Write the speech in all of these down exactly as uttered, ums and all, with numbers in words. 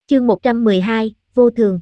Chương một trăm mười hai, vô thường.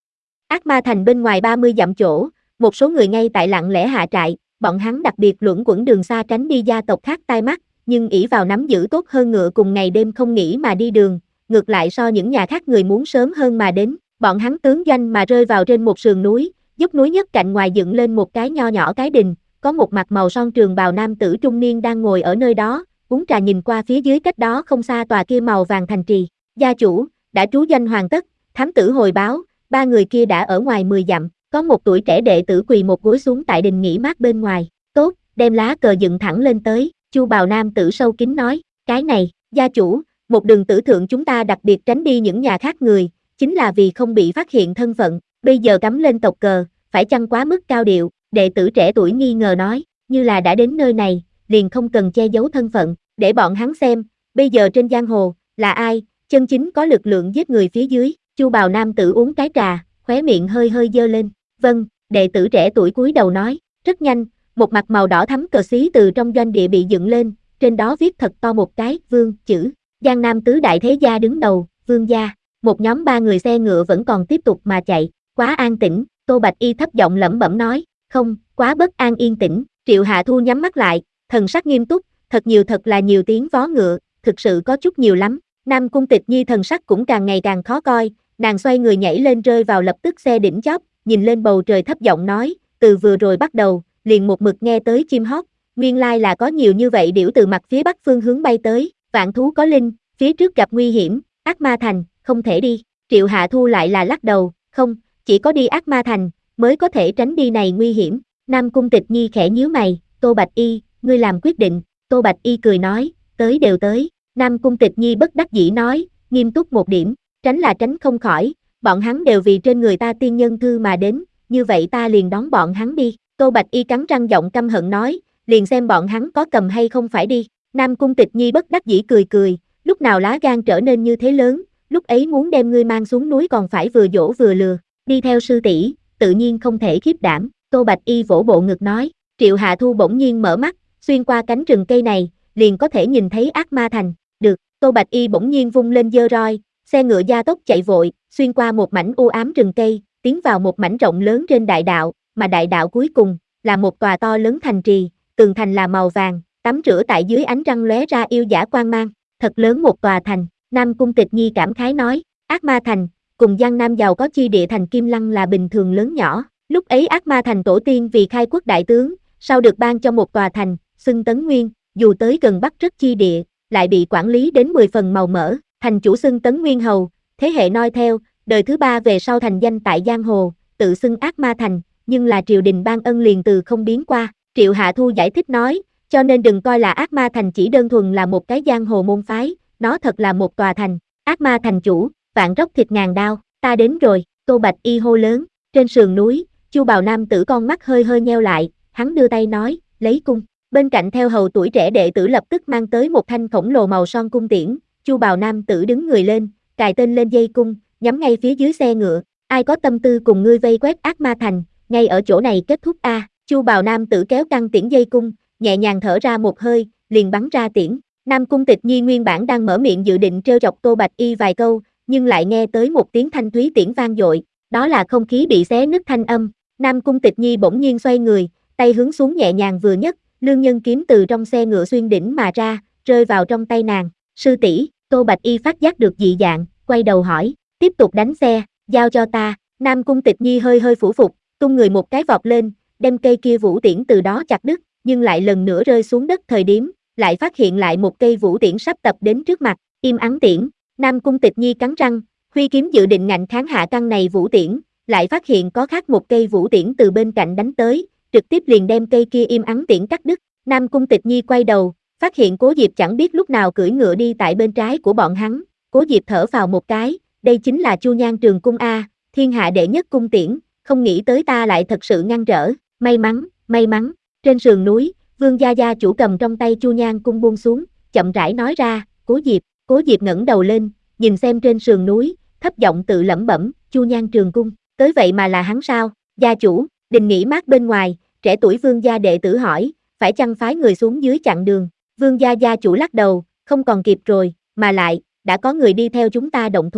Ác Ma Thành bên ngoài ba mươi dặm chỗ, một số người ngay tại lặng lẽ hạ trại, bọn hắn đặc biệt luẩn quẩn đường xa tránh đi gia tộc khác tai mắt, nhưng ỷ vào nắm giữ tốt hơn ngựa cùng ngày đêm không nghỉ mà đi đường, ngược lại so những nhà khác người muốn sớm hơn mà đến, bọn hắn tướng doanh mà rơi vào trên một sườn núi, dốc núi nhất cạnh ngoài dựng lên một cái nho nhỏ cái đình, có một mặt màu son trường bào nam tử trung niên đang ngồi ở nơi đó, uống trà nhìn qua phía dưới cách đó không xa tòa kia màu vàng thành trì. Gia chủ, đã trú doanh hoàn tất, thám tử hồi báo, ba người kia đã ở ngoài mười dặm, có một tuổi trẻ đệ tử quỳ một gối xuống tại đình nghỉ mát bên ngoài. Tốt, đem lá cờ dựng thẳng lên tới, Chu bào nam tử sâu kín nói, cái này, gia chủ, một đường tử thượng chúng ta đặc biệt tránh đi những nhà khác người, chính là vì không bị phát hiện thân phận, bây giờ cắm lên tộc cờ, phải chăng quá mức cao điệu, đệ tử trẻ tuổi nghi ngờ nói, như là đã đến nơi này, liền không cần che giấu thân phận, để bọn hắn xem, bây giờ trên giang hồ, là ai, chân chính có lực lượng giết người phía dưới. Chu bào nam tử uống cái trà, khóe miệng hơi hơi dơ lên, vâng, đệ tử trẻ tuổi cúi đầu nói, rất nhanh, một mặt màu đỏ thắm cờ xí từ trong doanh địa bị dựng lên, trên đó viết thật to một cái, vương, chữ, Giang Nam tứ đại thế gia đứng đầu, vương gia, một nhóm ba người xe ngựa vẫn còn tiếp tục mà chạy, quá an tĩnh, Tô Bạch Y thấp giọng lẩm bẩm nói, không, quá bất an yên tĩnh, Triệu Hạ Thu nhắm mắt lại, thần sắc nghiêm túc, thật nhiều thật là nhiều tiếng vó ngựa, thực sự có chút nhiều lắm. Nam Cung Tịch Nhi thần sắc cũng càng ngày càng khó coi, nàng xoay người nhảy lên rơi vào lập tức xe đỉnh chóp, nhìn lên bầu trời thấp giọng nói, từ vừa rồi bắt đầu, liền một mực nghe tới chim hót, nguyên lai là có nhiều như vậy điểu từ mặt phía bắc phương hướng bay tới, vạn thú có linh, phía trước gặp nguy hiểm, Ác Ma Thành, không thể đi. Triệu Hạ Thu lại là lắc đầu, không, chỉ có đi Ác Ma Thành, mới có thể tránh đi này nguy hiểm. Nam Cung Tịch Nhi khẽ nhíu mày, Tô Bạch Y, ngươi làm quyết định, Tô Bạch Y cười nói, tới đều tới. Nam Cung Tịch Nhi bất đắc dĩ nói, nghiêm túc một điểm, tránh là tránh không khỏi, bọn hắn đều vì trên người ta tiên nhân thư mà đến, như vậy ta liền đón bọn hắn đi. Tô Bạch Y cắn răng giọng căm hận nói, liền xem bọn hắn có cầm hay không phải đi. Nam Cung Tịch Nhi bất đắc dĩ cười cười, lúc nào lá gan trở nên như thế lớn, lúc ấy muốn đem ngươi mang xuống núi còn phải vừa dỗ vừa lừa, đi theo sư tỷ, tự nhiên không thể khiếp đảm. Tô Bạch Y vỗ bộ ngực nói, Triệu Hạ Thu bỗng nhiên mở mắt, xuyên qua cánh rừng cây này, liền có thể nhìn thấy Ác Ma Thành. Được, Tô Bạch Y bỗng nhiên vung lên giơ roi, xe ngựa gia tốc chạy vội, xuyên qua một mảnh u ám rừng cây, tiến vào một mảnh rộng lớn trên đại đạo, mà đại đạo cuối cùng là một tòa to lớn thành trì, tường thành là màu vàng, tắm rửa tại dưới ánh trăng lóe ra yêu dã quang mang, thật lớn một tòa thành. Nam Cung Tịch Nhi cảm khái nói, Ác Ma Thành, cùng Giang Nam giàu có chi địa thành Kim Lăng là bình thường lớn nhỏ, lúc ấy Ác Ma Thành tổ tiên vì khai quốc đại tướng, sau được ban cho một tòa thành, xưng Tấn Nguyên, dù tới gần Bắc rất chi địa, lại bị quản lý đến mười phần màu mỡ, thành chủ xưng Tấn Nguyên Hầu, thế hệ noi theo, đời thứ ba về sau thành danh tại giang hồ, tự xưng Ác Ma Thành, nhưng là triều đình ban ân liền từ không biến qua. Triệu Hạ Thu giải thích nói, cho nên đừng coi là Ác Ma Thành chỉ đơn thuần là một cái giang hồ môn phái, nó thật là một tòa thành. Ác Ma Thành chủ, vạn róc thịt ngàn đao, ta đến rồi. Tô Bạch Y hô lớn, trên sườn núi, Chu bào nam tử con mắt hơi hơi nheo lại, hắn đưa tay nói, lấy cung. Bên cạnh theo hầu tuổi trẻ đệ tử lập tức mang tới một thanh khổng lồ màu son cung tiễn, Chu bào nam tử đứng người lên, cài tên lên dây cung, nhắm ngay phía dưới xe ngựa, ai có tâm tư cùng ngươi vây quét Ác Ma Thành, ngay ở chỗ này kết thúc a. Chu bào nam tử kéo căng tiễn dây cung, nhẹ nhàng thở ra một hơi, liền bắn ra tiễn. Nam Cung Tịch Nhi nguyên bản đang mở miệng dự định trêu chọc Tô Bạch Y vài câu, nhưng lại nghe tới một tiếng thanh thúy tiễn vang dội, đó là không khí bị xé nứt thanh âm. Nam Cung Tịch Nhi bỗng nhiên xoay người, tay hướng xuống nhẹ nhàng vừa nhấc, lương nhân kiếm từ trong xe ngựa xuyên đỉnh mà ra, rơi vào trong tay nàng. Sư tỷ, Tô Bạch Y phát giác được dị dạng, quay đầu hỏi, tiếp tục đánh xe, giao cho ta. Nam Cung Tịch Nhi hơi hơi phủ phục, tung người một cái vọt lên, đem cây kia vũ tiễn từ đó chặt đứt, nhưng lại lần nữa rơi xuống đất thời điểm, lại phát hiện lại một cây vũ tiễn sắp tập đến trước mặt, im ắng tiễn. Nam Cung Tịch Nhi cắn răng, huy kiếm dự định ngạnh kháng hạ căn này vũ tiễn, lại phát hiện có khác một cây vũ tiễn từ bên cạnh đánh tới, trực tiếp liền đem cây kia im ắng tiễn cắt đứt. Nam Cung Tịch Nhi quay đầu, phát hiện Cố Diệp chẳng biết lúc nào cưỡi ngựa đi tại bên trái của bọn hắn, Cố Diệp thở phào một cái, đây chính là Chu Nhan Trường Cung a, thiên hạ đệ nhất cung tiễn, không nghĩ tới ta lại thật sự ngăn trở, may mắn, may mắn. Trên sườn núi, Vương gia gia chủ cầm trong tay Chu Nhan cung buông xuống, chậm rãi nói ra, Cố Diệp. Cố Diệp ngẩng đầu lên, nhìn xem trên sườn núi, thấp giọng tự lẩm bẩm, Chu Nhan Trường Cung, tới vậy mà là hắn sao? Gia chủ, đình nghỉ mát bên ngoài, trẻ tuổi Vương gia đệ tử hỏi, phải chăng phái người xuống dưới chặn đường? Vương gia gia chủ lắc đầu, không còn kịp rồi, mà lại, đã có người đi theo chúng ta động thủ.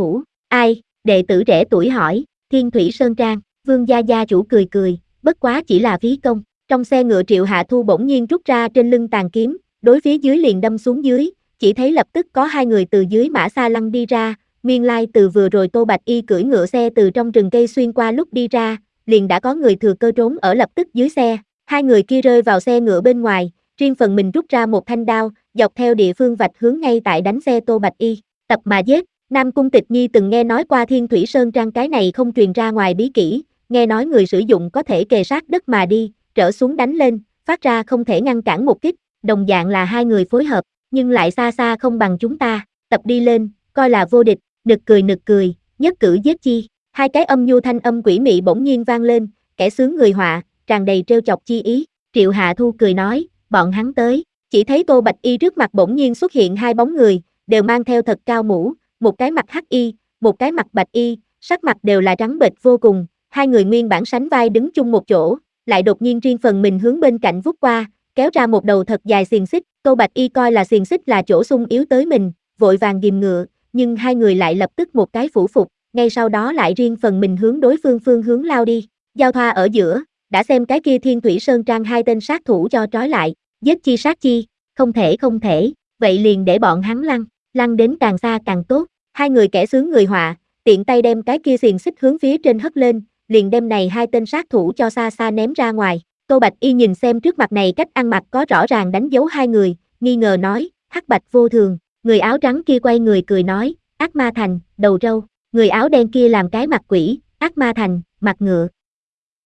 Ai? Đệ tử trẻ tuổi hỏi. Thiên Thủy Sơn Trang. Vương gia gia chủ cười cười, bất quá chỉ là phí công. Trong xe ngựa Triệu Hạ Thu bỗng nhiên rút ra trên lưng tàn kiếm, đối phía dưới liền đâm xuống dưới, chỉ thấy lập tức có hai người từ dưới mã xa lăng đi ra, nguyên lai từ vừa rồi Tô Bạch Y cưỡi ngựa xe từ trong rừng cây xuyên qua lúc đi ra, liền đã có người thừa cơ trốn ở lập tức dưới xe, hai người kia rơi vào xe ngựa bên ngoài, riêng phần mình rút ra một thanh đao, dọc theo địa phương vạch hướng ngay tại đánh xe Tô Bạch Y, tập mà giết. Nam Cung Tịch Nhi từng nghe nói qua Thiên Thủy Sơn Trang, cái này không truyền ra ngoài bí kỹ, nghe nói người sử dụng có thể kề sát đất mà đi, trở xuống đánh lên, phát ra không thể ngăn cản một kích, đồng dạng là hai người phối hợp, nhưng lại xa xa không bằng chúng ta, tập đi lên, coi là vô địch, nực cười nực cười, nhất cử giết chi, hai cái âm nhu thanh âm quỷ mị bỗng nhiên vang lên, kẻ sướng người họa, tràn đầy trêu chọc chi ý, Triệu Hạ Thu cười nói, bọn hắn tới, chỉ thấy Tô Bạch Y trước mặt bỗng nhiên xuất hiện hai bóng người, đều mang theo thật cao mũ, một cái mặt hắc y, một cái mặt bạch y, sắc mặt đều là trắng bệch vô cùng, hai người nguyên bản sánh vai đứng chung một chỗ, lại đột nhiên riêng phần mình hướng bên cạnh vút qua, kéo ra một đầu thật dài xiềng xích, Tô Bạch Y coi là xiềng xích là chỗ sung yếu tới mình, vội vàng ghìm ngựa, nhưng hai người lại lập tức một cái phủ phục, ngay sau đó lại riêng phần mình hướng đối phương phương hướng lao đi, giao thoa ở giữa, đã xem cái kia Thiên Thủy Sơn Trang hai tên sát thủ cho trói lại, giết chi sát chi, không thể không thể, vậy liền để bọn hắn lăn, lăn đến càng xa càng tốt, hai người kẻ sướng người họa, tiện tay đem cái kia xiềng xích hướng phía trên hất lên, liền đem này hai tên sát thủ cho xa xa ném ra ngoài. Tô Bạch Y nhìn xem trước mặt này cách ăn mặc có rõ ràng đánh dấu hai người, nghi ngờ nói, hắc bạch vô thường, người áo trắng kia quay người cười nói, ác ma thành, đầu râu, người áo đen kia làm cái mặt quỷ, ác ma thành, mặt ngựa,